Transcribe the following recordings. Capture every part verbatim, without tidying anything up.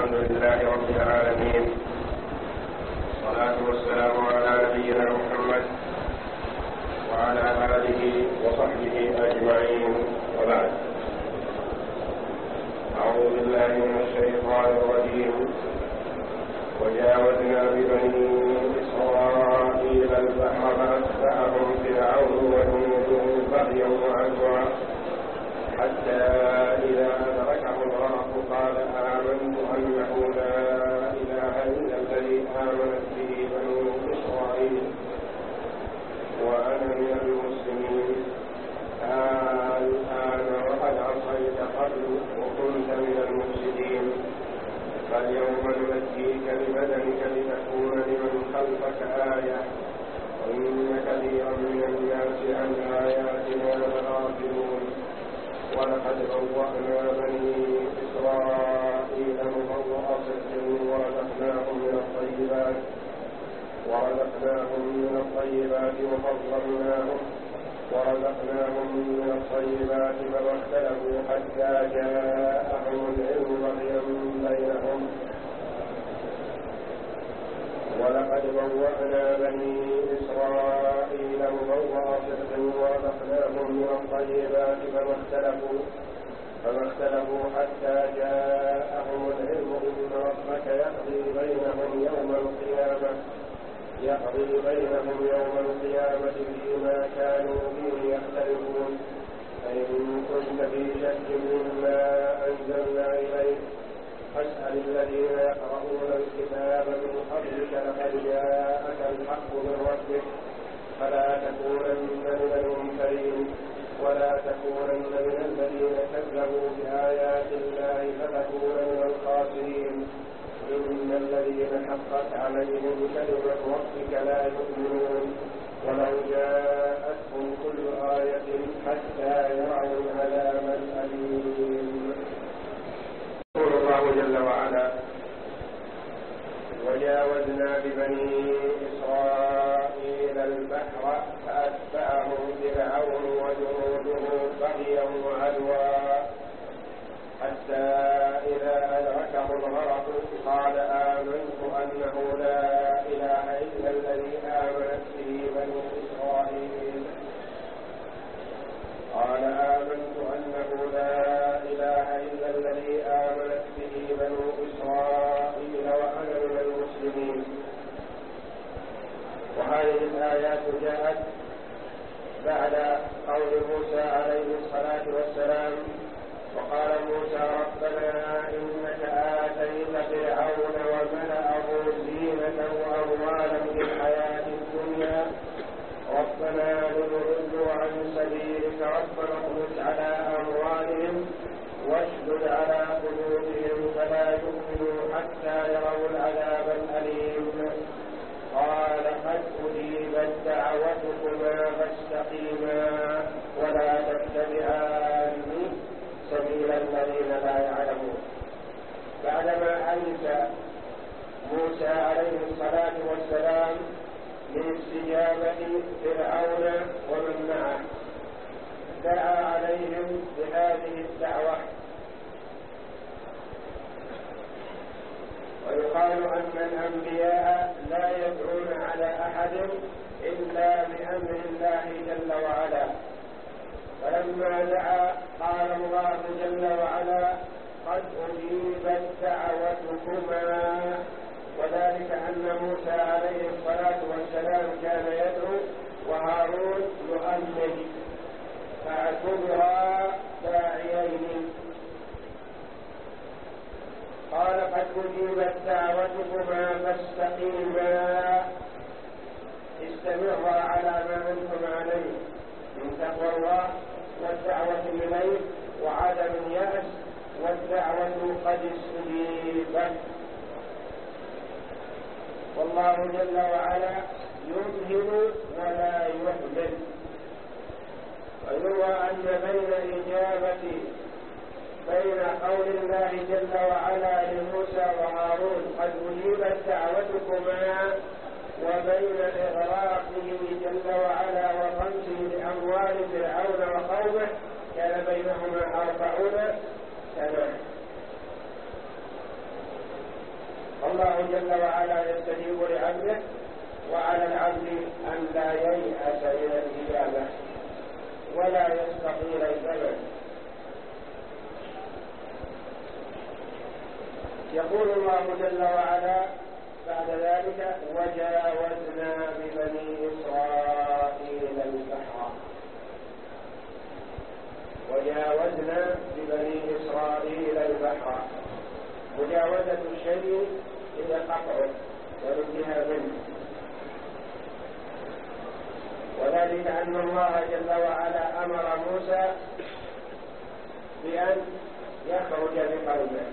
الحمد لله رب العالمين، والصلاة والسلام على نبينا محمد وعلى آله وصحبه أجمعين، وبعد. أعوذ بالله من الشيطان الرجيم. وجاوزنا ببني إسرائيل البحر فأتبعهم فرعون وجنوده بغيا وعدوا حتى إذا أدركه الغرق قال آمنت أنه لا إله إلا الذي آمنت به بنو إسرائيل وأنا من المسلمين. الآن وقد عصيت قبل وكنت من المفسدين، فاليوم ننجيك ببدنك لتكون لمن خلفك آية، وإن كثيرا من الناس عن آياتنا لغافلون. ولقد بوأنا بني إسرائيل مبوأ صدق ورزقناهم من الطيبات ورزقناهم من الطيبات وفضلناهم ورزقناهم من الطيبات فما اختلفوا حتى جاءهم العلم بغيا بينهم. ولقد بوأنا بني إسرائيل مبوأ صدق ورزقناهم من الطيبات فما اختلفوا فما اختلفوا حتى جاءهم العلم إن ربك يقضي بينهم يوم القيامة يقضي بينهم يوم القيامة فيما كانوا فيه يختلفون. فإن كنت في شك مما أنزلنا إليك فاسأل الذين يقرؤون الكتاب من قبلك لقد جاءك الحق من ربك فلا تكونن من الممترين ولا تكونن من الذين كذبوا بآيات الله فتكون من الخاسرين. إن الذين حقت عليهم كلمة ربك لا يؤمنون ولو جاءتهم كل آية حتى يروا العذاب الأليم. يقول الله جل وعلا: وجاوزنا ببني إسرائيل البحر فأتبعهم فرعون وجنوده بغيا وعدوا حتى إذا أدركه الغرق قال آمنت أنه لا إله إلا الذي آمنت به بنو إسرائيل قال آمنت أنه لا إله إلا الذي آمنت به بنو إسرائيل وأنا من المسلمين. وهذه الآيات جاءت بعد قول موسى عليه الصلاة والسلام: وقال موسى ربنا إنك آتيت فرعون وملأه زينة وأموالا في الحياة الدنيا ربنا ليضلوا عن سبيلك ربنا اطمس على أموالهم واشدد على قلوبهم فلا يؤمنوا حتى يروا العذاب الأليم. قال قد أجيبت دعوتكما فاستقيما ولا تتبعان سبيل الذين لا يعلمون. بعدما أنسى موسى عليه الصلاة والسلام من استجابة فرعون ومن معه دعا عليهم بهذه الدعوة. ويقال أن الأنبياء لا يدعون على أحد إلا بأمر الله جل وعلا. فلما دعا قال الله جل وعلا: قد أجيبت دعوتكما. وذلك أن موسى عليه الصلاة والسلام كان يدعو وهارون يؤمن، فاعتبرا داعيين. قال قد أجيبت دعوتكما فاستقيما، استمرا على ما أنتم عليه من تقوى الله والدعوة إليه وعدم اليأس، والدعوة قد استجيبت. والله جل وعلا يمهل ولا يهمل. ويروى أن بين الإجابة بين قول الله جل وعلا لموسى وهارون قد أجيبت دعوتكما وبين إغراقه جل وعلا وقمسه لأموال فرعون وقومه كان بينهما أربعون سنة. والله جل وعلا يستجيب لعبده، وعلى العبد أن لا ييأس من الإجابة ولا يستطيل الزمن. يقول الله جل وعلا بعد ذلك: وجاوزنا ببني إسرائيل البحر. وجاوزنا ببني إسرائيل البحر. مجاوزة الشيء هي قطعه والانتهاء منه، وذلك أن الله جل وعلا أمر موسى بأن يخرج بقومه،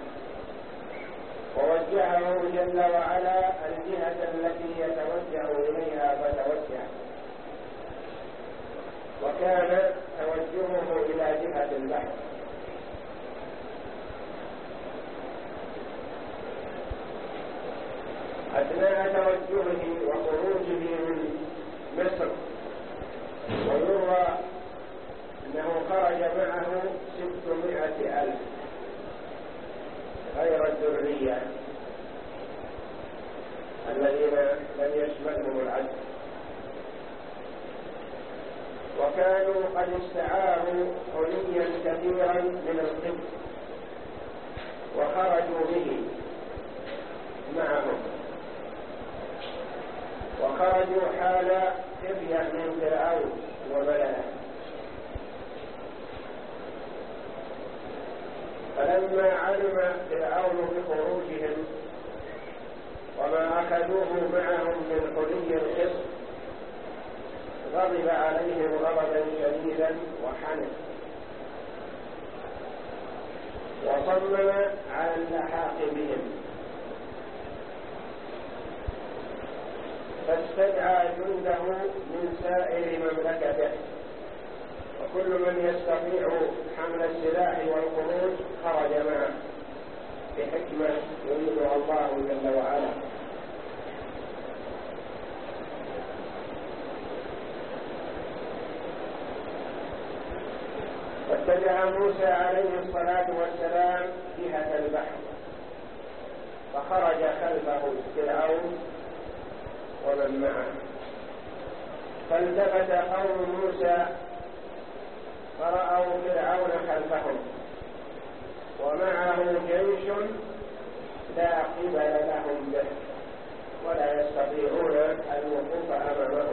ووجهه جل وعلا الجهة التي يتوجه إليها فتوجه، وكان توجهه إلى جهة البحر. أثناء توجهه وخروجه من مصر، ويروى أنه خرج معه ستمائة ألف غير الذرية الذين لم يشملهم العدل، وكانوا قد استعاروا حليا كثيرا من القبط وخرجوا به معهم، وخرجوا حال خفية من فرعون وملئه. فلما علم فرعون بخروجهم وما أخذوه معهم من حلي القبط غضب عليهم غضبا شديدا وحنق، وصمم على اللحاق بهم، فاستدعى جنده من سائر مملكته، وكل من يستطيع حمل السلاح والخروج خرج معه بحكمة يريدها الله جل وعلا. فاتجه موسى عليه الصلاة والسلام جهة البحر، فخرج خلفه فرعون ومن معه، فالتفت قوم موسى فرأوا فرعون خلفهم ومعه جيش لا قبل لهم به ولا يستطيعون الوقوف أمامه،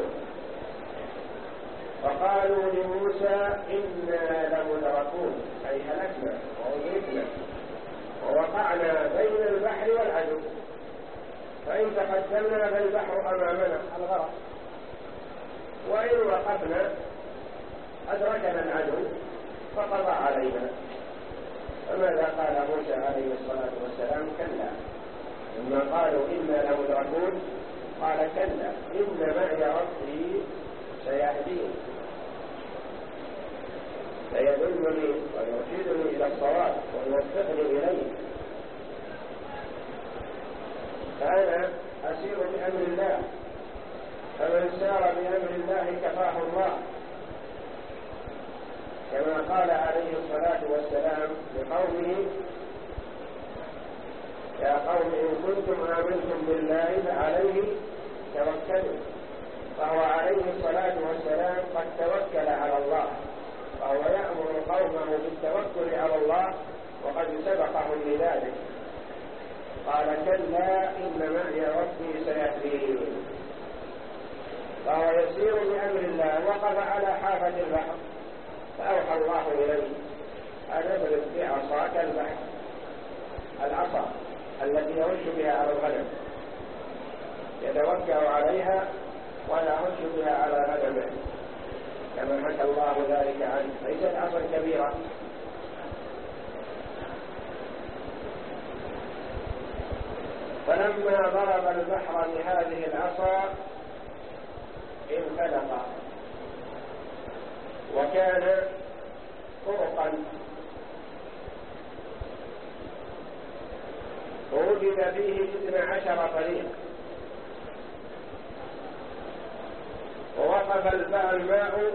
فقالوا لموسى: إنا لمدركون، أي هلكنا وأدركنا ووقعنا بين البحر والعدو، فإن تقدمنا فالبحر أمامنا الغرق، وإن وقفنا أدركنا العدو فقضى علينا. فماذا قال موسى عليه الصلاة والسلام؟ كلا. لما قالوا إنا لمدركون قال: كلا إن معي ربي سيهدين، سيدلني ويرشدني إلى الصواب ويوفقني إليه، فأنا أسير بأمر الله، فمن سار بأمر الله كفاه الله، كما قال عليه الصلاة والسلام لقومه: يا قوم إن كنتم آمنتم بالله فعليه توكلوا. فهو عليه الصلاة والسلام قد توكل على الله، فهو يأمر قومه بالتوكل على الله، وقد سبقهم لذلك. قال: كلا إن معي ربي سيهدين. فهو يسير بأمر الله، وقف على حافة البحر، فأوحى الله إليه أن اضرب بعصاك البحر، العصا التي يرش بها على الغنم، يتوكل عليها ولا يرش بها على غنمه، كما حكى الله ذلك عنه، ليست عصا كبيرة. فلما ضرب البحر بهذه العصا انفلق، وكان فرقا ووجد فيه اثنا عشر طريق، ووقف الماء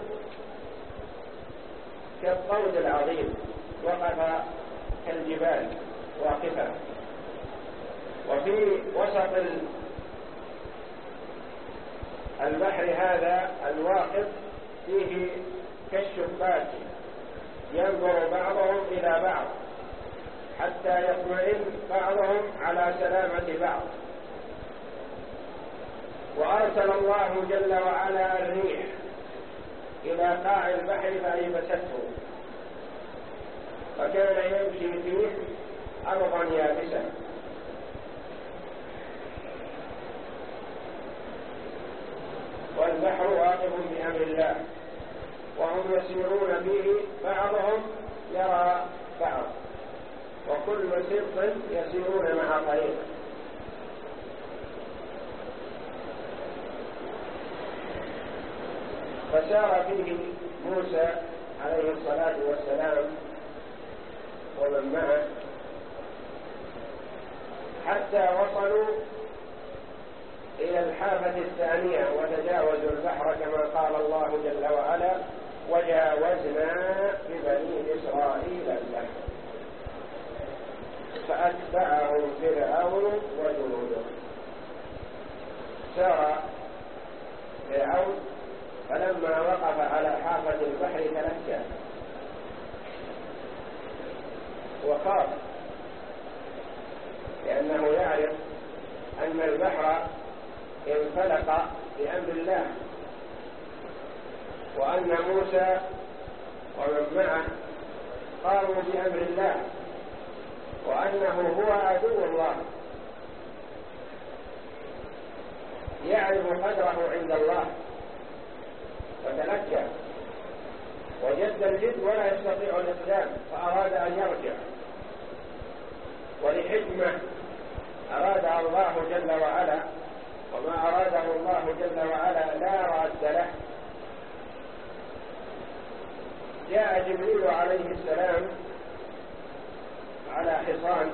كالطود العظيم، وقف كالجبال واقفة، وفي وفي وسط البحر هذا الواقف فيه كالشباك ينظر بعضهم إلى بعض حتى يطمئن بعضهم على سلامة بعض. وأرسل الله جل وعلا الريح إلى قاع البحر فأيبسته، فكان يمشي فيه أرضا يابسة. والبحر واقف بأمر الله وهم يسيرون به، بعضهم يرى بعض، وكل سبط يسيرون مع طريق. فسار فيه موسى عليه الصلاة والسلام ومن معه حتى وصلوا إلى الحافة الثانية وتجاوزوا البحر كما قال الله جل وعلا: وجاوزنا ببني إسرائيل البحر فأتبعهم فرعون وجنوده. سار فرعون فلما وقف على حافة البحر تلكأ وخاف، لأنه يعرف أن البحر انفلق بأمر الله، وأن موسى ومن معه قاموا بأمر الله، وأنه هو عدو الله، يعرف قدره عند الله، فتلكأ وجد الجد ولا يستطيع الإقدام، فأراد أن يرجع، ولحكمة أرادها الله جل وعلا، وما أراده الله جل وعلا لا راد له. جاء جبريل عليه السلام على حصان،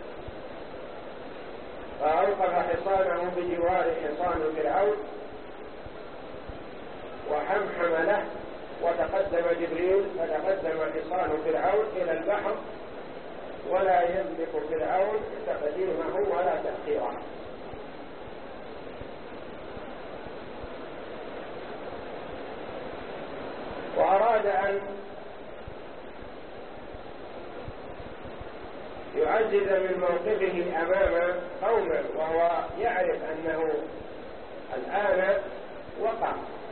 فأوقف حصانه بجوار حصان فرعون وحمحم له، وتقدم جبريل فتقدم حصان فرعون إلى البحر، ولا يملك فرعون تقديمه ولا تأخيره. وأراد أن يعزز من موقفه أمام قومه، وهو يعرف أنه الآن وقع،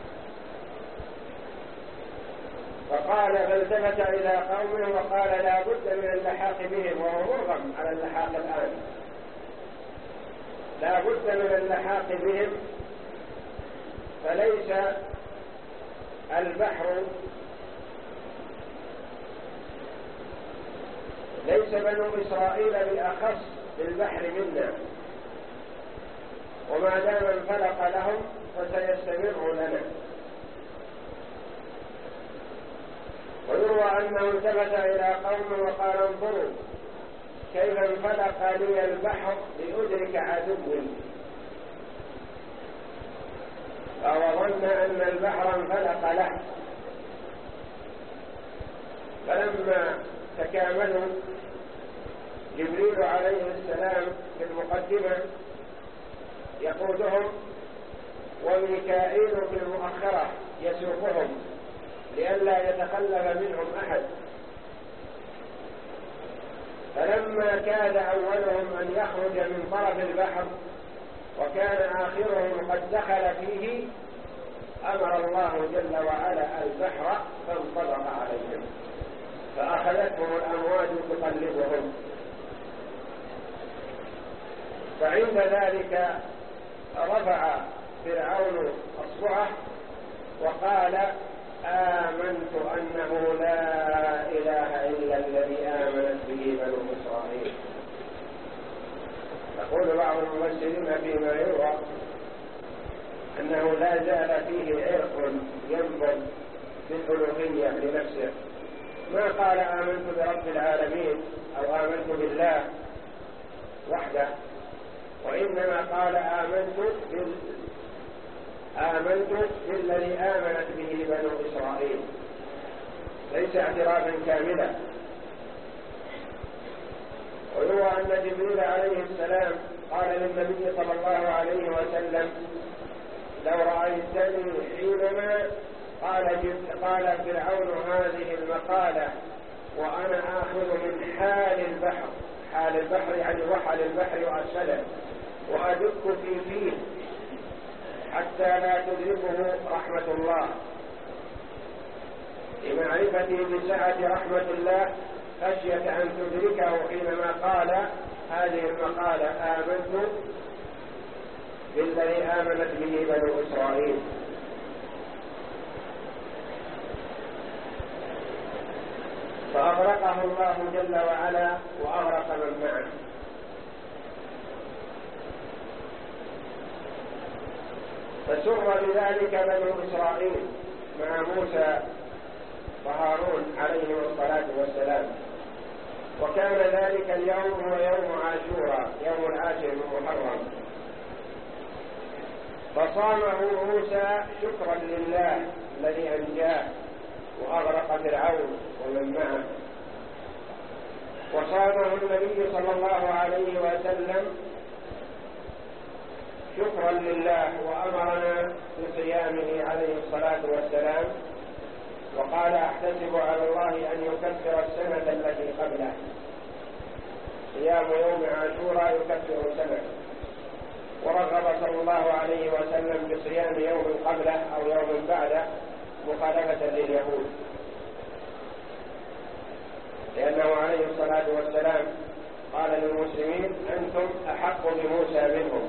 فقال فالتفت إلى قومه وقال: لا بد من اللحاق بهم، وهو مرغم على اللحاق الآن، لا بد من اللحاق بهم، فليس البحر ليس بنو إسرائيل بأخص بالبحر منا، وما دام انفلق لهم فسيستمر لنا. ويروى أنه التفت إلى قومه وقال: انظروا كيف انفلق لي البحر لأدرك عدوي، فظن أن البحر انفلق له. فلما تكاملوا جبريل عليه السلام في المقدمة يقودهم، وميكائيل في المؤخرة يسوقهم لئلا يتخلف منهم أحد. فلما كاد أولهم أن يخرج من طرف البحر وكان آخرهم قد دخل فيه، أمر الله جل وعلا البحر فانطلق عليهم، فأخذتهم الأمواج تقلبهم. فعند ذلك رفع فرعون أصبعه وقال: آمنت أنه لا إله إلا الذي آمنت به بنو إسرائيل. يقول بعض المفسرين فيما يروى أنه لا زال فيه عرق ينبض بالألوهية لنفسه، ما قال آمنت برب العالمين أو آمنت بالله وحده، وإنما قال آمنت بال... آمنت بالذي آمنت به بنو إسرائيل، ليس اعترافا كاملا. ويروى أن جبريل عليه السلام قال النبي صلى الله عليه وسلم: لو رأيتني حينما قال, قال فرعون هذه المقالة وأنا آخذ من حال البحر، حال البحر يعني وحل البحر وأسفله، وأدك في فيه حتى لا تدركه رحمة الله، لمعرفتي بسعة رحمة الله خشية أن تدركه حينما قال هذه المقالة: آمنت بالذي آمنت به بنو إسرائيل. فأغرقه الله جل وعلا وأغرق من معه. فسر بذلك بنو إسرائيل مع موسى وهارون عليهم الصلاة والسلام. وكان ذلك اليوم هو يوم عاشوراء، يوم العاشر من محرم، فصامه موسى شكرا لله الذي أنجاه وأغرق فرعون ومن معه، وصامه النبي صلى الله عليه وسلم شكرا لله وأمرنا بصيامه عليه الصلاة والسلام، وقال: أحتسب على الله أن يكفر السنة التي قبله. صيام يوم عاشوراء يكفر السنة. ورغب صلى الله عليه وسلم بصيام يوم قبله أو يوم بعده مخالفة لليهود، لأنه عليه الصلاة والسلام قال للمسلمين: أنتم أحق بموسى منهم.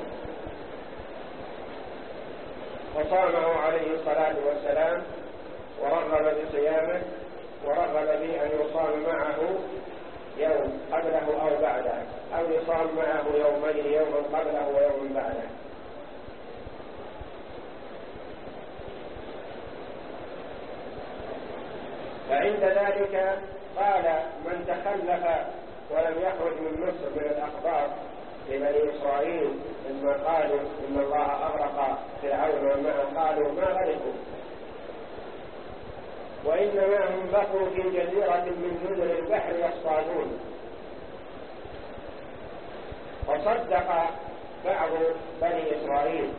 فصامه عليه الصلاة والسلام ورغب بصيامه، ورغب بأن يصام معه يوم قبله أو بعده، أو يصام معه يومين، يوم قبله ويوم بعده. فعند ذلك قال من تخلف ولم يخرج من مصر من الأخبار لبني إسرائيل لما قالوا إن الله أغرق فرعون وما قالوا ما غرقوا، وإنما هم بقوا في جزيرة من جزر البحر يصطادون. وصدق بعض بني إسرائيل،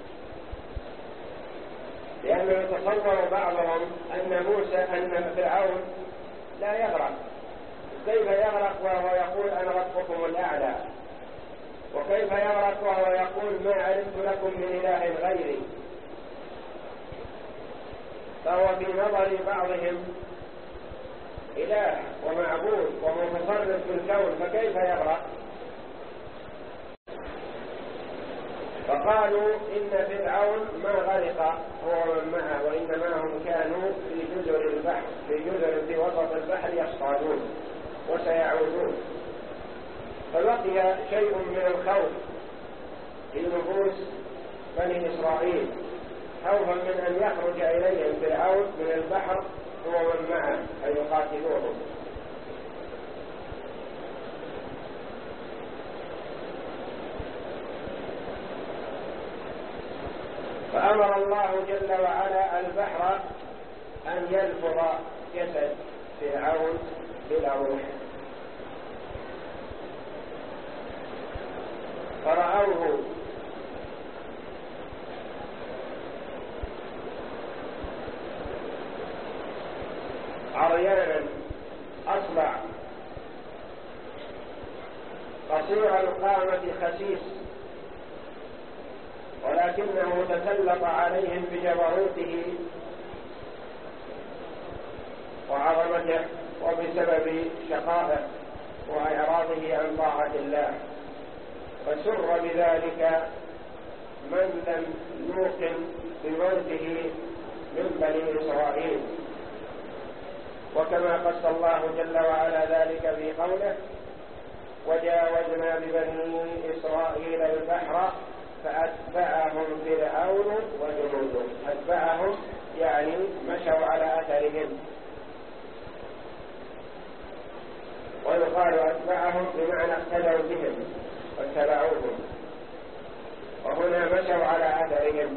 لأنه يتصور بعضهم أن موسى أن فرعون لا يغرق، كيف يغرق وهو يقول أنا ربكم الأعلى؟ وكيف يغرق وهو يقول ما علمت لكم من إله غيري؟ فهو في نظر بعضهم إله ومعبود ومتصرف في الكون، فكيف يغرق؟ فقالوا إن فرعون ما غرق هو ومن معه، وإنما هم كانوا في جزر البحر، في جزر في وسط البحر يصطادون وسيعودون. فبقي شيء من الخوف في نفوس بني إسرائيل، خوفا من أن يخرج إليهم فرعون من البحر هو ومن معه أن يقاتلوهم. فأمر الله جل وعلا البحر أن يلفظ جسد فرعون بلا روح، فرأوه عريانا أصلع قصير القامة خسيس، ولكنه تسلط عليهم بجبروته وعظمته وبسبب شقائه وإعراضه عن طاعة الله. فسر بذلك من لم يوقن بموته من بني إسرائيل، وكما قص الله جل وعلا ذلك في قوله: وجاوزنا ببني إسرائيل البحر فأتبعهم فرعون وجنوده. أتبعهم يعني مشوا على أثرهم، ويقال أتبعهم بمعنى اقتدوا بهم واتبعوهم، وهنا مشوا على أثرهم.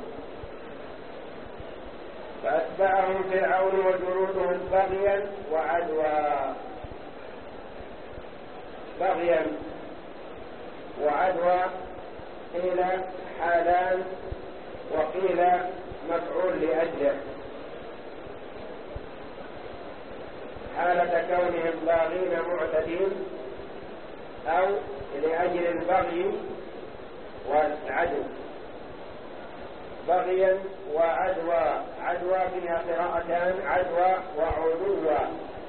فأتبعهم فرعون وجنوده بغيا وعدوى، بغيا وعدوى قيل حالان وقيل مفعول لأجله، حالة كونهم باغين معتدين أو لأجل البغي والعدو، بغيا وعدوى، عدوى فيها قراءتان، عدوى وعدوى،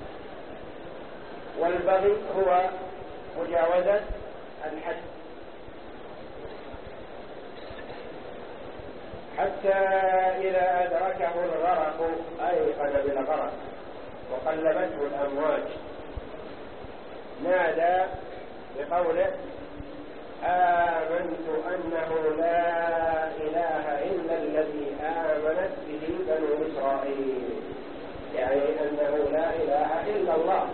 والبغي هو مجاوزة الحد، حتى إذا أدركه الغرق أيقن بالغرق وقلبته الأمواج نادى بقوله آمنت أنه لا إله إلا الذي آمنت به بنو إسرائيل، يعني أنه لا إله إلا الله،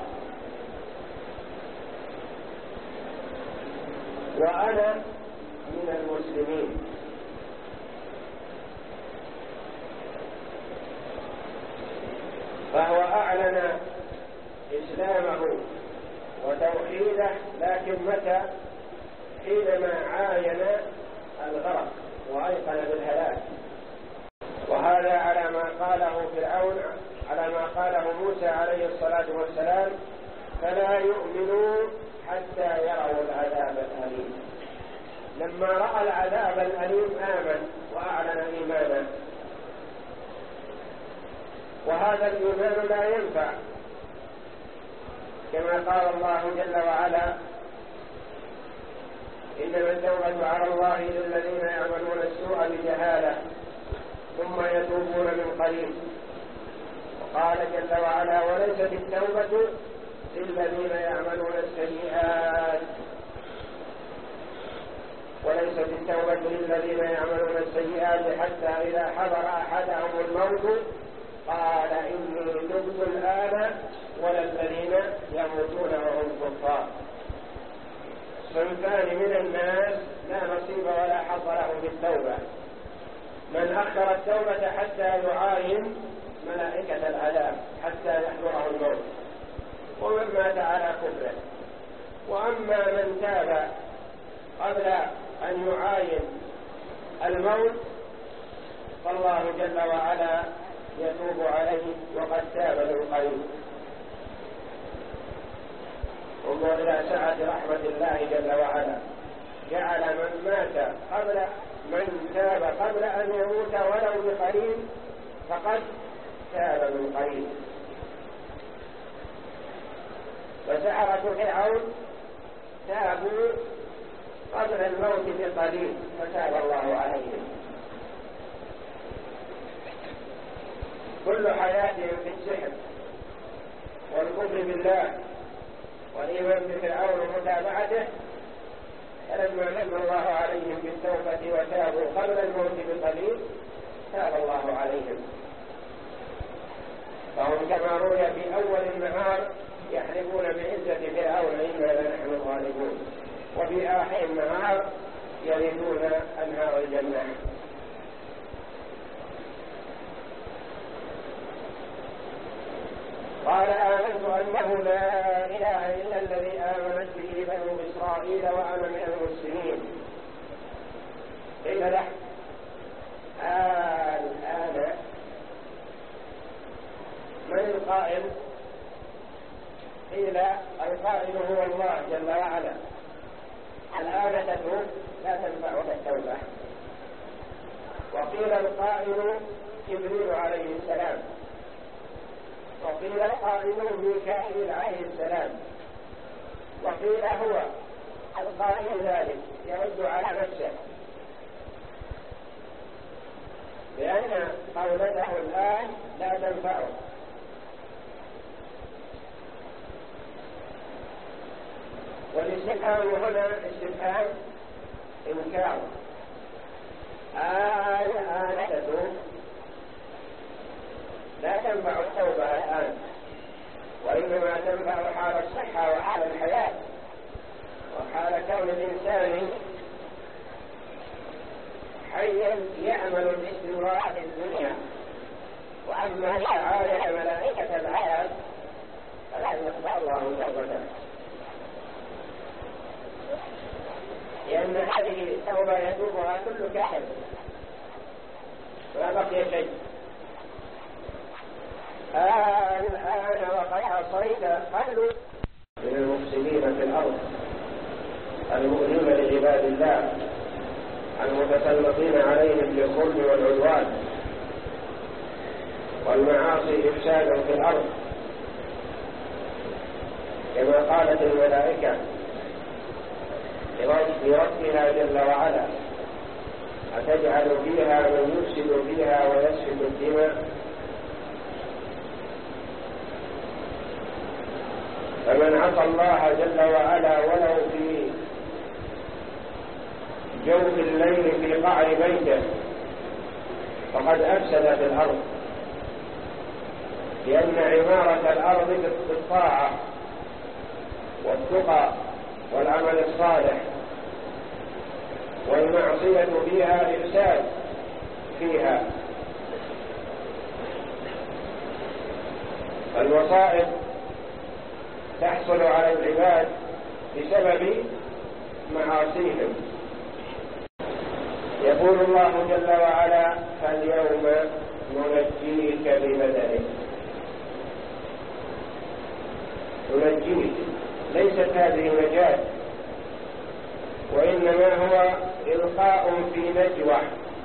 وأنا من المسلمين. فهو أعلن إسلامه وتوحيده، لكن متى؟ حينما عاين الغرق وأيقن بالهلاك، وهذا على ما قاله فرعون، على ما قاله موسى عليه الصلاة والسلام فلا يؤمنوا حتى يروا العذاب الأليم. لما رأى العذاب الأليم آمن وأعلن إيمانه، وهذا الإيمان لا ينفع، كما قال الله جل وعلا إنما التوبة على الله للذين يعملون السوء بجهالة ثم يتوبون من قريب. وقال جل وعلا وليست التوبة للذين يعملون السيئات وليست التوبة للذين يعملون السيئات حتى إذا حضر أحدهم الموت قال إني تبت الآن ولا الذين يموتون وهم كفار. صنفان من الناس لا نصيب ولا حظ له بالتوبة: من أخر التوبة حتى يعاين ملائكة العذاب حتى يحضره الموت، ومن مات على كفره. وأما من تاب قبل أن يعاين الموت فالله جل وعلا يتوب عليه وقد تاب من قريب. انظر إلى سعة رحمة الله جل وعلا، جعل من مات قبل من تاب قبل أن يموت ولو بقليل فقد تاب من قريب. وسحرة فرعون تابوا قبل الموت بقليل فتاب الله عليهم. كل حياتهم في السحر والكفر بالله والإيمان بفرعون ومتابعته، فلما من الله عليهم بالتوبة وتابوا قبل الموت بقليل تاب الله عليهم. فهم كما روي في أول النهار يحلفون بعزة فرعون إنا لنحن الغالبون، وفي آخر النهار يريدون أنهار الجنة. قال آمنت أنه لا إله إلا الذي آمنت به بنو إسرائيل وأنا من المسلمين. قيل له الآن من القائل؟ قيل القائل هو الله جل وعلا. الآن تتوب لا تنفعك التوبة. وقيل القائل جبريل عليه السلام، وقيل القائل ميكائيل عليه السلام، وقيل هو القائل ذلك يرد على نفسه، لأن قولته الآن لا تنفعه. والاستفهام هنا استفهام إنكار. آل آن تتوب لا تنفع التوبة الآن، وإنما تنفع حال الصحة وحال الحياة وحال كون الإنسان حيا يعمل باستمرار في الدنيا. وأما تعالى ملائكة العذاب فلا يقبل الله توبته، لأن هذه فإنه لا يذوبها كل كحل، لا بقي شيء. آه الآن وقد عصيت قالوا من المفسدين في الأرض المؤذين لعباد الله المتسلطين عليهم بالظلم والعدوان والمعاصي إفسادا في الأرض، كما قالت الملائكة لربها جل وعلا: أتجعل فيها من يفسد فيها ويسفك الدماء. فمن عصى الله جل وعلا ولو في جوف الليل في قعر بيته فقد أفسد في الأرض، لأن عمارة الأرض بالطاعة والتقى والعمل الصالح، والمعصية فيها إفساد فيها. المصائب تحصل على العباد بسبب معاصيهم. يقول الله جل وعلا: فاليوم ننجيك ببدنك. ننجيك، ليست هذه نجاة، وإنما هو إلقاء في نجوى،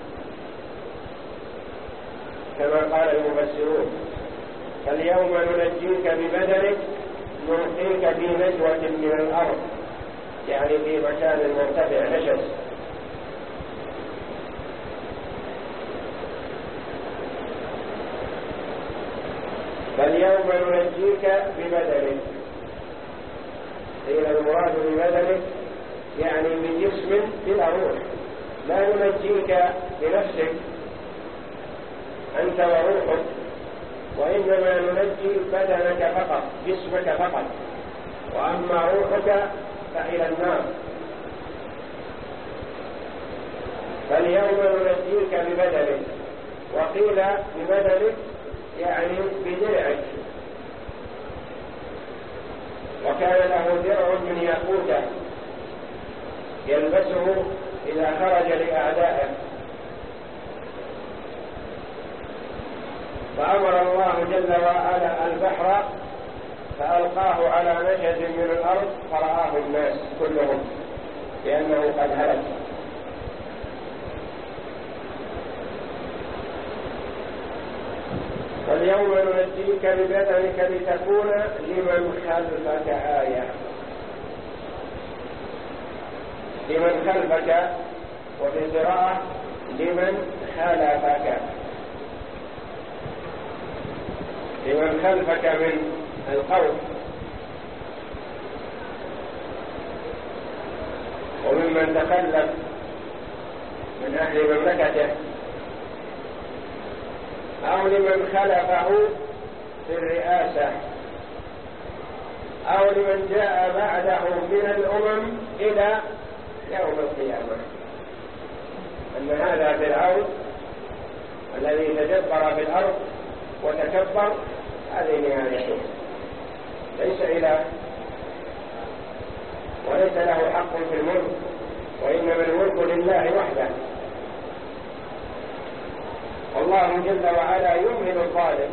كما قال المفسرون: فاليوم ننجيك ببدنك، نلقيك في نجوة من الأرض، يعني في مكان مرتفع نشز. فاليوم ننجيك ببدنك، قيل المراد ببدنك يعني بجسم بلا روح، لا ننجيك بنفسك أنت وروحك، وإنما ننجي بدنك فقط، جسمك فقط، وأما روحك فإلى النار. فاليوم ننجيك ببدنك، وقيل ببدنك يعني بدرعك، وكان له درع من ياقوت يلبسه إذا خرج لأعدائه، فأمر الله جل وعلا البحر فألقاه على نشز من الأرض فرآه الناس كلهم لأنه قد هلك. واليوم ننجيك ببدنك لتكون لمن خلفك آية. لمن خلفك، وفي قراءة لمن خلفك، لمن خلفك من القوم وممن تخلف من أهل مملكته، أو لمن خلفه في الرئاسة، أو لمن جاء بعده من الأمم إلى يوم القيامة. أن هذا فرعون الذي تجبر في الأرض وتكبر هذه نهايته، ليس إله وليس له حق في الملك، وإنما الملك لله وحده. والله جل وعلا يمهل الظالم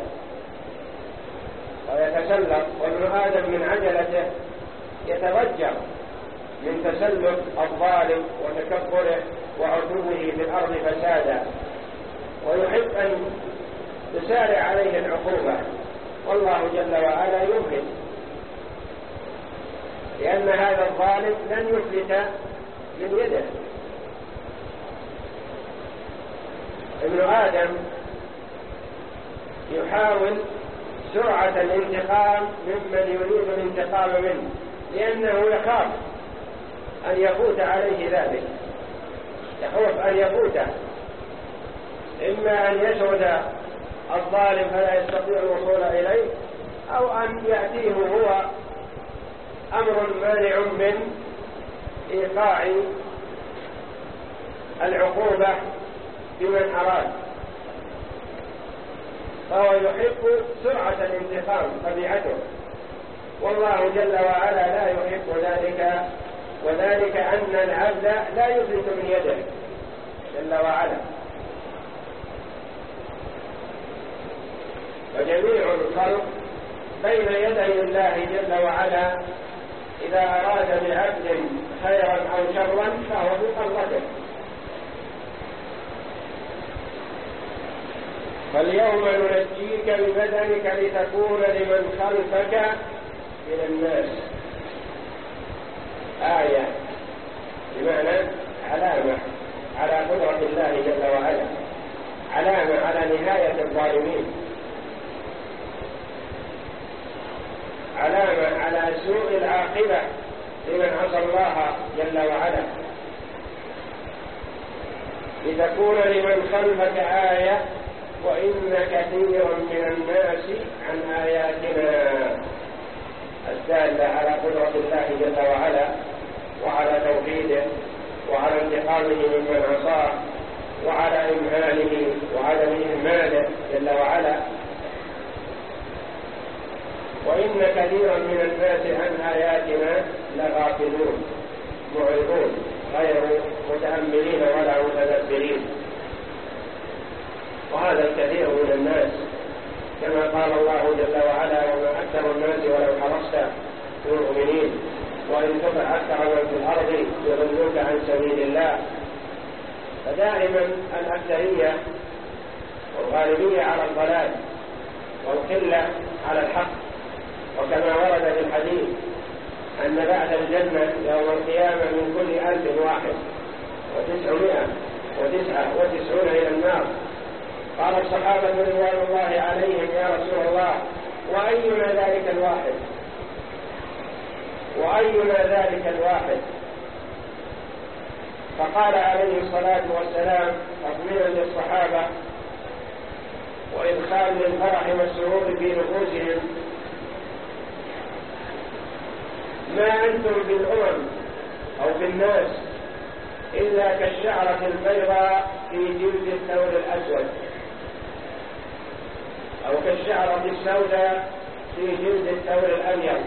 ويتسلط، وابن آدم من عجلته يتضجر من تسلط الظالم وتكبره وعدوه في الأرض فسادا، ويحب أن تسارع عليه العقوبة، والله جل وعلا يمهل، لأن هذا الظالم لن يفلت من يده. ابن آدم يحاول سرعة الانتقام ممن يريد الانتقام منه، لأنه يخاف أن يفوت عليه ذلك، يخوف أن يفوته، إما أن يشرد الظالم فلا يستطيع الوصول إليه، أو أن يأتيه هو أمر مانع من إيقاع العقوبة بمن أراد، فهو يحب سرعة الانتقام طبيعته، والله جل وعلا لا يحب ذلك وذلك أن العبد لا يفلت من يده جل وعلا، وجميع الخلق بين يدي الله جل وعلا، إذا أراد بعبد خيرا أو شرا فهو بقدرته. فاليوم ننجيك ببدنك لتكون لمن خلفك من الناس، آية بمعنى علامة على قدرة الله جل وعلا، علامة على نهاية الظالمين، علامة على سوء العاقبة لمن عصى الله جل وعلا، لتكون لمن خلفك آية وإن كثيرا من الناس عن آياتنا، الدالة على قدرة الله جل وعلا وعلى توحيده وعلى انتقامه ممن عصاه وعلى إمهاله وعدم إهماله جل وعلا. وإن كثيرا من الناس عن آياتنا لغافلون معرضون غير متأملين ولا متدبرين. وهذا الكثير من الناس كما قال الله جل وعلا: وما أكثر الناس ولو حرصت بالمؤمنين وإن تطع أكثر من في الأرض يضلوك عن سبيل الله. فدائما الأكثرية والغالبية على الضلال والقلة على الحق. وكما ورد في الحديث أن بعد الجنة يوم القيامة من كل ألف واحد وتسعمائة وتسعة وتسعون إلى النار. قال الصحابة رضوان الله عليهم: يا رسول الله وأينا ذلك الواحد وأينا ذلك الواحد؟ فقال عليه الصلاة والسلام تطمينا للصحابة وإدخال للفرح والسرور في نفوسهم: ما أنتم بالأمم أو بالناس إلا كالشعرة البيضاء في جلد الثور الأسود، أو كالشعرة السوداء في جلد الثور الأبيض.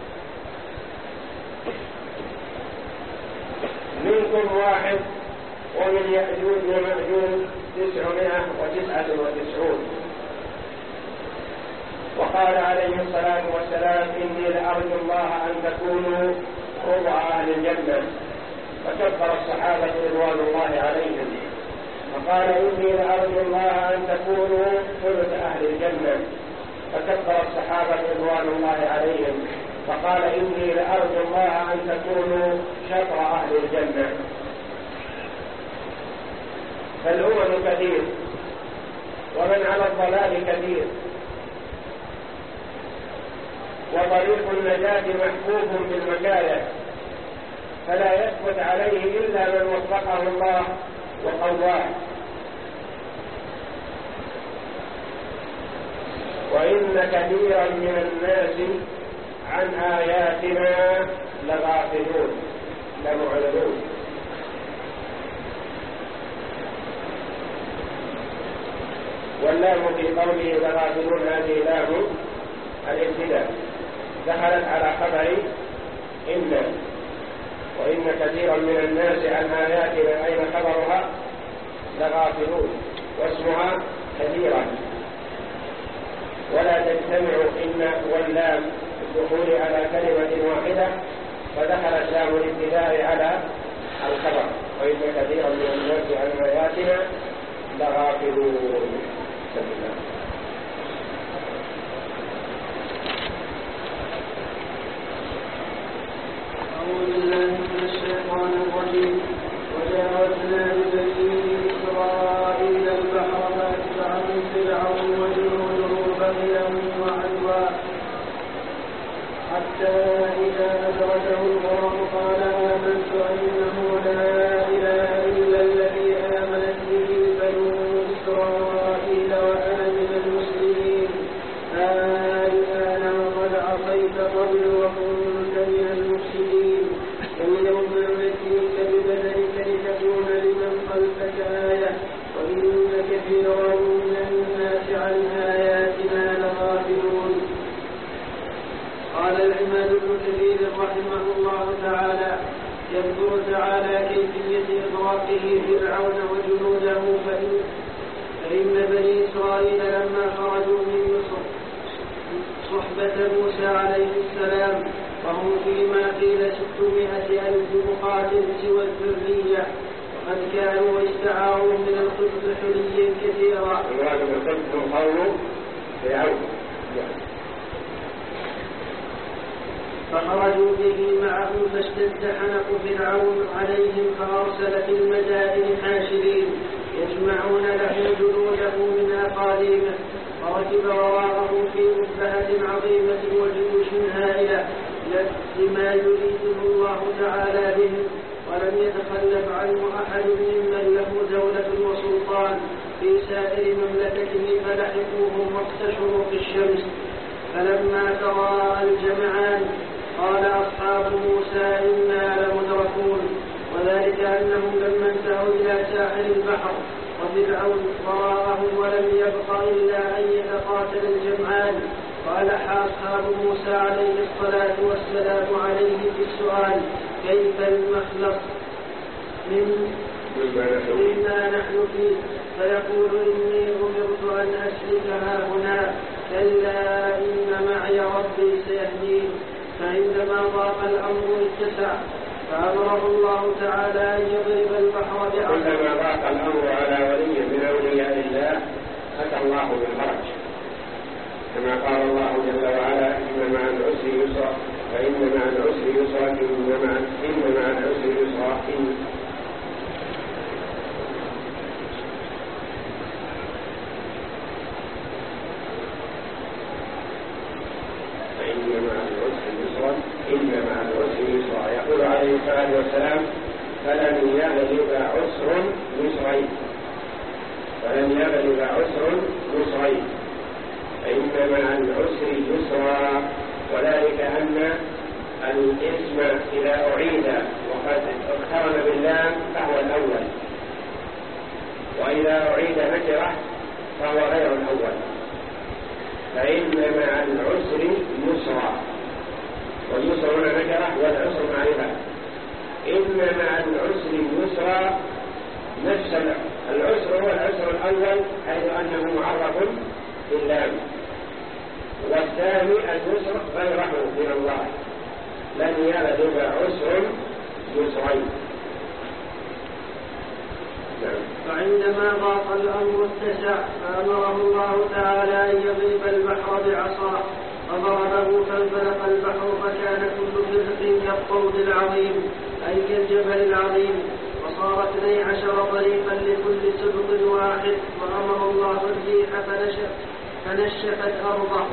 منكم واحد ومن يأجوج ومأجوج تسعمائة وتسعة وتسعون. وقال عليه الصلاة والسلام: إني لأرجو الله أن تكونوا ربع أهل الجنة. فكبر الصحابة رضوان الله عليهم فقال: إني لأرجو الله أن تكونوا ثلث أهل الجنة. فكبر الصحابة رضوان الله عليهم فقال: إني لأرجو الله أن تكونوا شطر أهل الجنة. فالأمم كثير ومن على الضلال كثير، وطريق النجاة محفوف بالمكاره، فلا يثبت عليه إلا من وفقه الله وقواه. وإن كثيرا من الناس عن آياتنا لغافلون لمعرضون. واللام في قوله لغافلون هذه لام الابتداء دخلت على خبر إن. وإن كثيرا من الناس عن آياتنا أين خبرها؟ لغافلون، واسمها كثيرا. ولا تجتمع إن واللام الدخول على كلمة واحدة، فدخلت لام الابتداء على الخبر. وإن كثيرا من الناس عن آياتنا لغافلون. أعوذ بالله من الشيطان الرجيم. وجاوزنا ببني إسرائيل البحر فأتبعهم فرعون وجنوده بغيا وعدوا حتى إذا أدركه الغرق قال آمنت أنه لا إله إلا الذي آمنت به بنو إسرائيل وأنا من به فرعون وجنوده فإن, فإن بني إسرائيل لما خرجوا من مصر صحبة موسى عليه السلام وهم فيما قيل ستمائة ألف مقاتل سوى الذرية، وقد كانوا استعاروا من القدس حلي كثيرا. المراد بالقدس قوم فرعون. فخرجوا به معه فاشتد حنق فرعون عليهم فأرسل في المدائن حاشرين يجمعون له جنوده من أقاليمه، وركب وراءه في مبهة عظيمة وجيوش هائلة لما يريده الله تعالى بهم، ولم يتخلف عنه أحد ممن له دولة وسلطان في سائر مملكته فلحقوهم وقت شروق الشمس. فلما تراءى الجمعان قال أصحاب موسى إنا لمدركون، وذلك أنهم لما انتهوا إلى ساحل البحر وفرعون وراءهم ولم يبق إلا أن يتقاتل الجمعان، وألح أصحاب موسى عليه الصلاة والسلام عليه في السؤال كيف المخلص من مما نحن فيه، فيقول إني أمرت أن أسلكها هنا كلا إن معي ربي سيهدين. فعندما ضاق الأمر اتسع فأمره الله تعالى أن يضرب البحر بعصا. كلما ضاق الأمر على ولي من أولياء الله أتى الله بالفرج، كما قال الله جل وعلا إن مع العسر يسرا فإن مع العسر يسرا إن مع العسر يسرا إن إن مع العسر يسرا. يقول عليه الصلاة والسلام فلن يغلب عسر يسرين فلن يغلب عسر يسرين فإن مع العسر يسرا، وذلك أن الاسم إذا أعيد وقد اقترن بالله فهو الأول، وإذا أعيد نكرة فهو غير الأول. فإن مع العسر يسرا، واليسر هنا نكرة والعسر معرفة. إن مع العسر يسرا، نفس العسر هو العسر الأول حيث أنه معرف باللام، والثاني اليسر غيره من الله لن يغلب عسر يسرين. فعندما ضاق الأمر اتسع فأمره الله تعالى أن يضرب البحر بعصاه فضربه فانفلق البحر فكان كل فرق كالطود العظيم أي كالجبل العظيم، وصار اثني عشر طريقا لكل سبط واحد. وأمر الله الريح فنشف فنشفت أرضه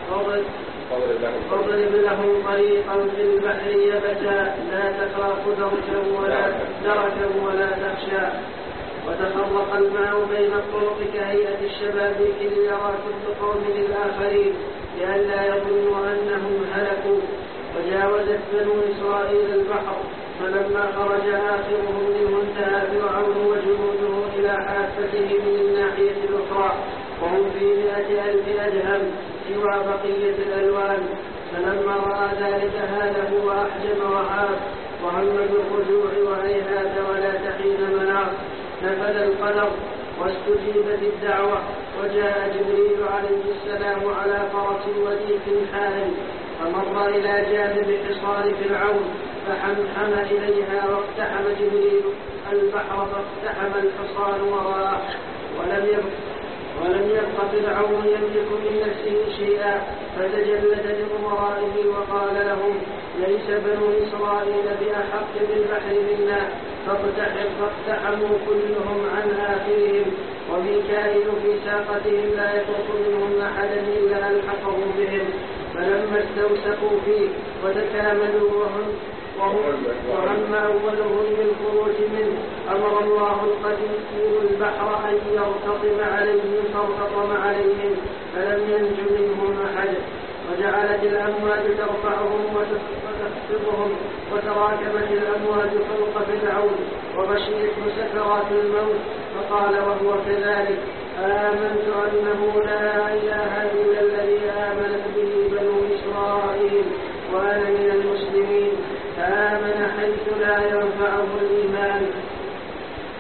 فاضرب لهم طريقا في البحر يبسا لا تخاف دركا ولا دركا ولا تخشى، وتفرق الماء بين الطرق كهيئة الشبابيك ليرى كل قوم للآخرين لئلا يظنوا أنهم هلكوا. وجاوزت بنو إسرائيل البحر فلما خرج آخرهم منه انتهى فرعون وجنوده إلى حافته من الناحية الأخرى وهم في مئة ألف أدهم سوى بقية الألوان. فلما رأى ذلك هاله وأحجم وعاب وهم بالرجوع وهيهات ولا تحين مناص نفذ القدر واستجيبت الدعوة. وجاء جبريل عليه السلام على فرس وديك حال فمر إلى جانب حصار فرعون فحمحم إليها واقتحم جبريل البحر فاقتحم الحصان وراءه ولم يبق ولم يبق فرعون يملك من نفسه شيئا فتجلد لأمرائه وقال لهم ليس بنو إسرائيل بأحق بالبحر منا فاقتحموا كلهم عن آخرهم وميكائيل في ساقتهم لا يترك منهم أحدا إلا ألحقه بهم. فلما استوسقوا فيه وتكاملوا وهم وهم أولهم بالخروج منه أمر الله القدير البحر أن يرتطم عليهم فارتطم عليهم فلم ينج منهم أحد. وجعلت الأمواج ترفعهم وتخفضهم وتراكمت الأمواج فوق فرعون وغشيته سكرات الموت فقال وهو كذلك آمنت أنه لا إله إلا الذي آمنت به بنو إسرائيل وأنا من المسلمين. آمن حيث لا ينفعه الإيمان.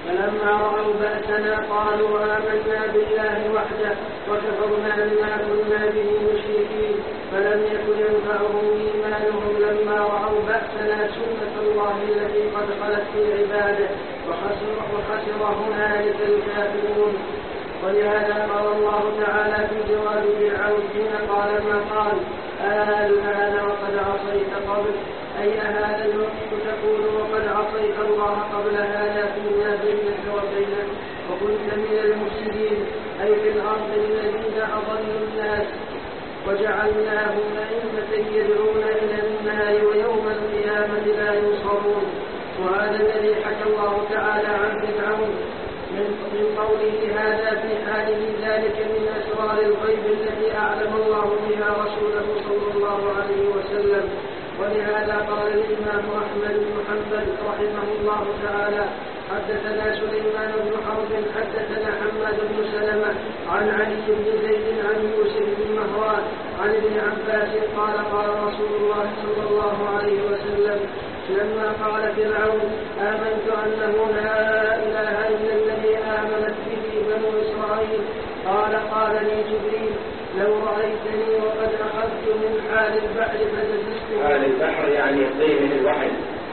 فلما رأوا بأسنا قالوا آمنا بالله وحده وكفرنا بما كنا به مشركين فلم يكن ينفعهم إيمانهم لما رأوا بأسنا سنة الله التي قد خلت في عباده وخسر, وخسر هنالك الكافرون. ولهذا قال الله تعالى في جواب فرعون حين قال ما قال الآن وقد عصيت قبل أي هذا الوقت تقول وقد عصيت الله قبل هذا فيما بينك وبينه وكنت من المفسدين أي في الأرض الذين أضلوا الناس وجعلناهم أئمة يدعون إلى النار ويوم القيامة لا ينصرون. وهذا الذي حكى الله تعالى عن فرعون من قوله هذا في حاله ذلك من أسرار الغيب التي أعلم الله بها رسوله صلى الله عليه وسلم. ولهذا قال الإمام أحمد بن حنبل رحمه الله تعالى حدثنا سليمان بن حرب حدثنا حماد بن سلمة عن علي بن زيد عن يوسف بن مهران عن ابن عباس قال قال رسول الله صلى الله عليه وسلم لما قال فرعون آمنت أنه لا إله إلا الذي آمنت به بنو إسرائيل قال قال لي جبريل لو رأيتني وقد أخذت من حال البحر فدسسته حال البحر يعني يطير الوحي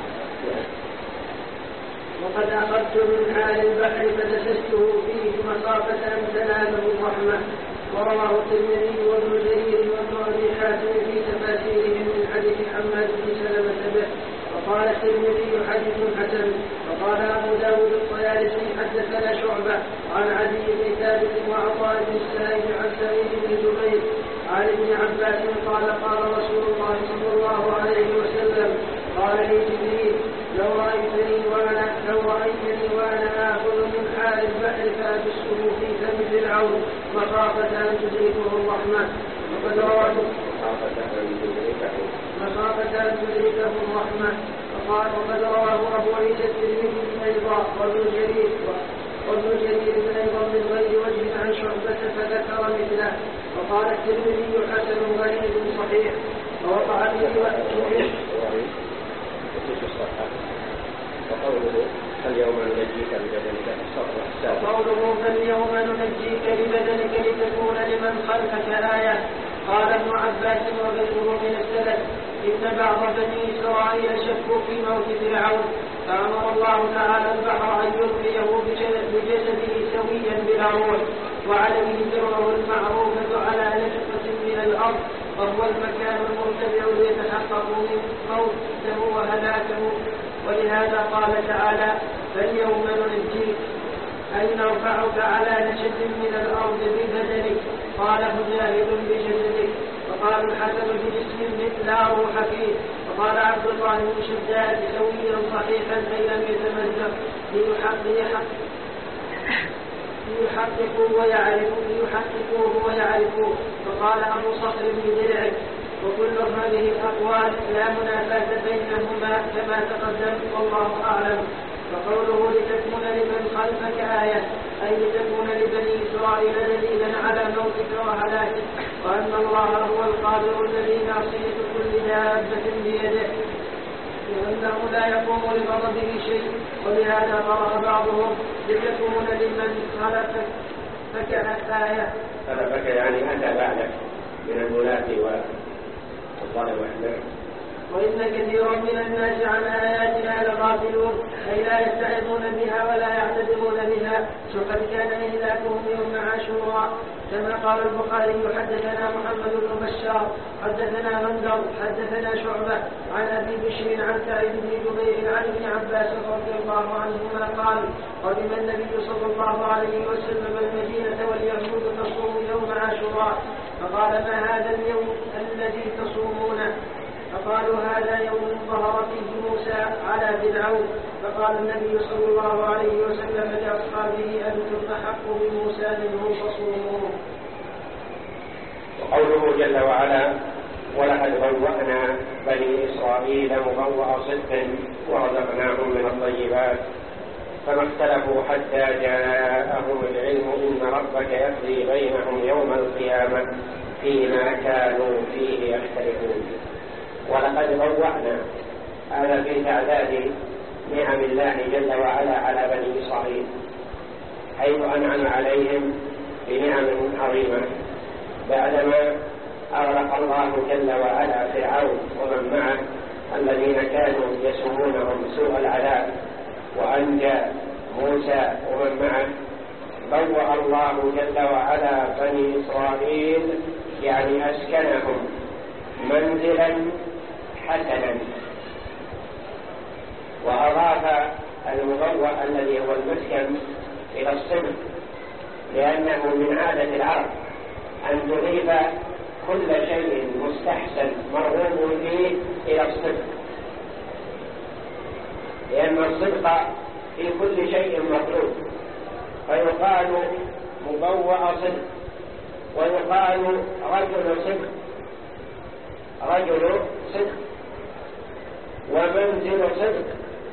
وقد أخذت من حال البحر فدسسته فيه مخافة أن تناله الرحمة. ورواه الترمذي وابن جرير وابن أبي حاتم في تفاسيرهم من حديث حماد بن سلمة به. وقال الترمذي حديث حسن. وقال أبو داود الطيالسي حدثنا شعبة عن عدي بن ثابت وعطاء بن السائب عن سعيد بن جبير عن ابن عباس قال قال رسول الله صلى الله عليه وسلم قال لي جبريل لو رأيتني وأنا لو رأيتني وأنا آخذ من حال البحر فأدسه في فم فرعون مخافة أن تدركه الرحمة. وقد رواه مخافة أن تدركه الرحمة. وقال وقد رواه أبو عيسى الترمذي أيضا وابن جرير وابن جرير أيضا من غير وجه عن شعبة فذكر مثله. وقال الترمذي حسن غريب صحيح. ووقع فيه وقوله فاليوم ننجيك ببدنك الصبر قوله فاليوم ننجيك ببدنك لتكون لمن خلفك آية. قال ابن عباس وغيره من السلف إن بعض بني إسرائيل شكوا في موت فرعون فأمر الله تعالى البحر أن يلقيه بجسده سويا بلا روح وعليه جره المعروفة على نشقة من الأرض وهو المكان المرتفع ليتحقق من موته وهلاكه. ولهذا قال تعالى فاليوم ننجيك أي نرفعك على نشد من الأرض ببدنك. قال مجاهد بجسدك وقال الحسن بجسم لا روح فيه. وقال عبد الله بن شداد سويا صحيحا أي لم يتمزق ليحققوا ويعرفوا ليحققوه ويعرفوه. وقال أبو صخر بن درع وكل هذه الأقوال لا منافاة بينهما كما تقدم والله أعلم. فقوله لتكون لمن خلفك آية أي لتكون لبني إسرائيل دليلا على موتك وهلاكك وأن الله هو القادر الذي ناصية كل دابة بيده وأنه لا يقوم لغضبه شيء. ولهذا قرأ بعضهم لتكون لمن خلفك آية خلفك يعني أتى بعدك من الولاة والظلم والحمام. وإن كثيرا من الناس عن آياتنا لغافلون أي لا يستعظون بها ولا يعتبرون بها. وقد كان إهلاكهم يوم عاشوراء كما قال البخاري حدثنا محمد بن بشار حدثنا مندر حدثنا شعبة عن أبي بشر عن سعيد بن جبير عن ابن عباس رضي الله عنهما قال قدم النبي صلى الله عليه وسلم المدينة واليهود تصوم يوم عاشوراء فقال ما هذا اليوم الذي تصومونه؟ فقالوا هذا يوم ظهر فيه موسى على فرعون. فقال النبي صلى الله عليه وسلم لأصحابه أنتم أحق بموسى منه فصوموه. وقوله جل وعلا ولقد بوأنا بني إسرائيل مبوأ صدق ورزقناهم من الطيبات فما اختلفوا حتى جاءهم العلم إن ربك يقضي بينهم يوم القيامة فيما كانوا فيه يختلفون. ولقد بوأنا هذا في تعداد نعم الله جل وعلا على بني إسرائيل، حيث أنعم عليهم بنعم عظيمة بعدما أغرق الله جل وعلا فرعون ومن معه الذين كانوا يسومونهم سوء العذاب، وأنجى موسى ومن معه. بوأ الله جل وعلا بني إسرائيل يعني أسكنهم منزلا حسنا، وأضاف المبوأ الذي هو المسكن إلى الصدق، لأنه من عادة العرب أن تضيف كل شيء مستحسن مرغوب فيه إلى الصدق، لأن الصدق في كل شيء مطلوب، فيقال مبوأ صدق، ويقال رجل صدق رجل صدق ومنزل صدق،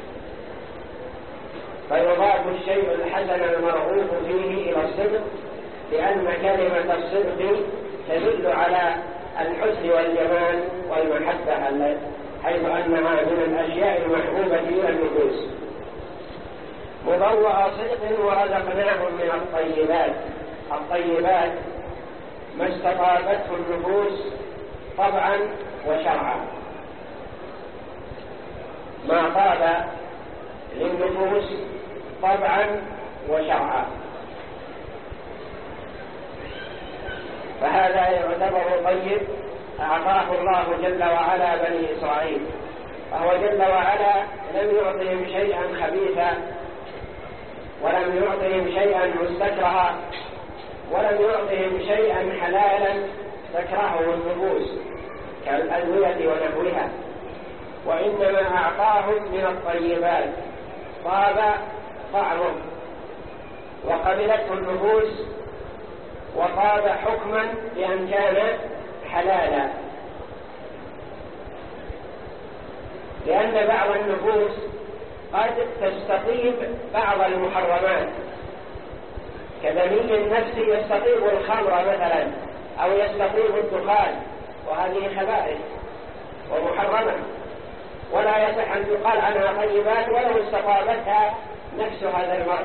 فيضاف الشيء الحسن المرغوب فيه إلى الصدق، لأن كلمة الصدق تدل على الحسن والجمال والمحبة، حيث أنها من الأشياء المحبوبة إلى النفوس. مبوأ صدق ورزقناهم من الطيبات. الطيبات ما استطابته النفوس طبعا وشرعا، ما طاب للنفوس طبعا وشرعا، فهذا يعتبر طيب أعطاه الله جل وعلا بني إسرائيل، فهو جل وعلا لم يعطهم شيئا خبيثا، ولم يعطهم شيئا مستكرها، ولم يعطهم شيئا حلالا تكرهه النفوس كالأدوية ونحوها، وإنما أعطاهم من الطيبات طاب طعمه وقبلته النفوس، وطاب حكما بأن كان حلالا، لأن بعض النفوس قد تستطيب بعض المحرمات، كدليل النفس يستطيب الخمر مثلا أو يستطيب الدخان، وهذه خبائث ومحرمة، ولا يصح أن يقال عنها طيبات ولو استطابتها نفس هذا المرء.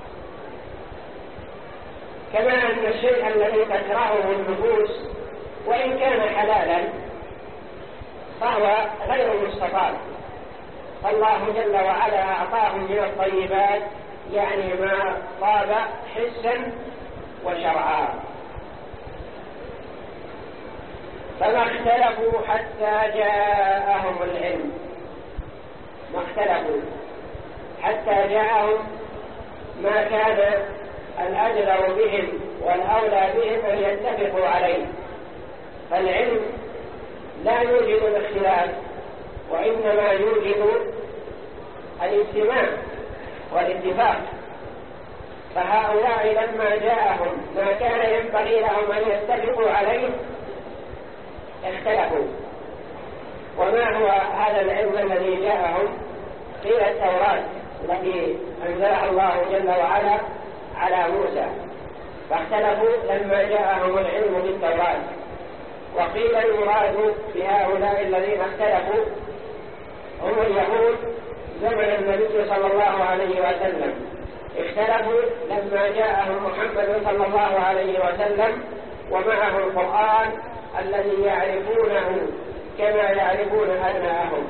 كما أن الشيء الذي تكرهه النفوس وإن كان حلالا فهو غير مستطاب، فالله جل وعلا أعطاهم من الطيبات يعني ما طاب حسا وشرعا. فما اختلفوا حتى جاءهم العلم، ما اختلفوا حتى جاءهم ما كان الأجدر بهم والأولى بهم أن يتفقوا عليه. فالعلم لا يوجد الاختلاف، وإنما يوجد الاجتماع والاتفاق. فهؤلاء لما جاءهم ما كان ينبغي لهم أن يتفقوا عليه اختلفوا. وما هو هذا العلم الذي جاءهم؟ قيل التوراة التي أنزلها الله جل وعلا على موسى، فاختلفوا لما جاءهم العلم بالتوراة. وقيل المراد بهؤلاء الذين اختلفوا هم اليهود زمن النبي صلى الله عليه وسلم، اختلفوا لما جاءهم محمد صلى الله عليه وسلم ومعه القرآن الذي يعرفونه كما يعرفون أبناءهم.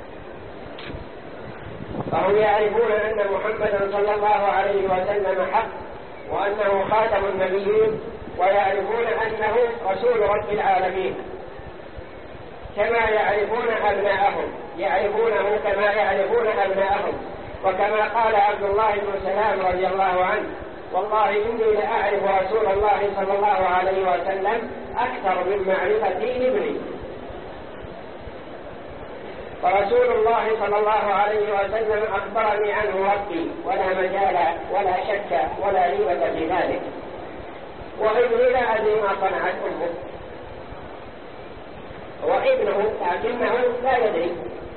فهم يعرفون أن محمدا صلى الله عليه وسلم حق وأنه خاتم النبيين، ويعرفون أنه رسول رب العالمين كما يعرفون أبناءهم، يعرفونه كما يعرفون أبناءهم. وكما قال عبد الله بن سلام رضي الله عنه: والله إني لأعرف رسول الله صلى الله عليه وسلم أكثر من معرفتي لابني. فرسول الله صلى الله عليه وسلم أخبرني عنه ربي، ولا مجال ولا شك ولا ريبة في ذلك. وابني لا أدري ما صنعت أمه، وابنه لكنه لا يدري.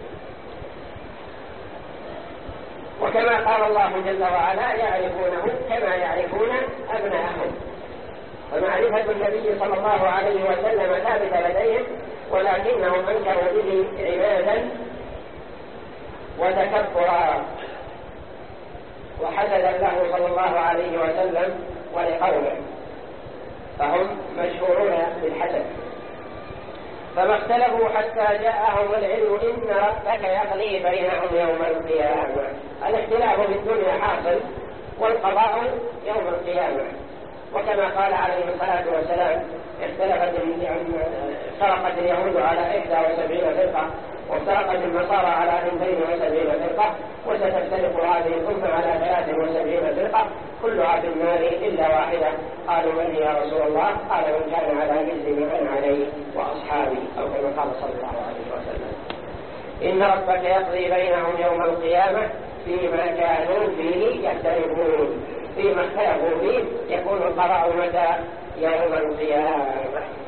وكما قال الله جل وعلا: يعرفونه كما يعرفون أبناءهم. فمعرفة النبي صلى الله عليه وسلم ثابتة لديهم، ولكنهم أنكروا به عنادا وتكبرا وحسدا له صلى الله عليه وسلم ولقومه، فهم مشهورون بالحسد. فما اختلفوا حتى جاءهم العلم إن ربك يقضي بينهم يوم القيامة. الاختلاف في الدنيا حاصل والقضاء يوم القيامة. وكما قال عليه الصلاة والسلام اختلفت افترقت اليهود على إحدى وسبعين فرقة وافترقت النصارى على اثنتين وسبعين فرقة وستفترق هذه الأمة على ثلاث وسبعين فرقة كلها في النار إلا واحدة. قالوا من يا رسول الله؟ قال من كان على مثل ما أنا عليه وأصحابي، أو كما قال صلى الله عليه وسلم. إن ربك يقضي بينهم يوم القيامة فيما كانوا فيه يختلفون. فيما اختلفوا فيه يكون القضاء متى؟ يوم القيامة.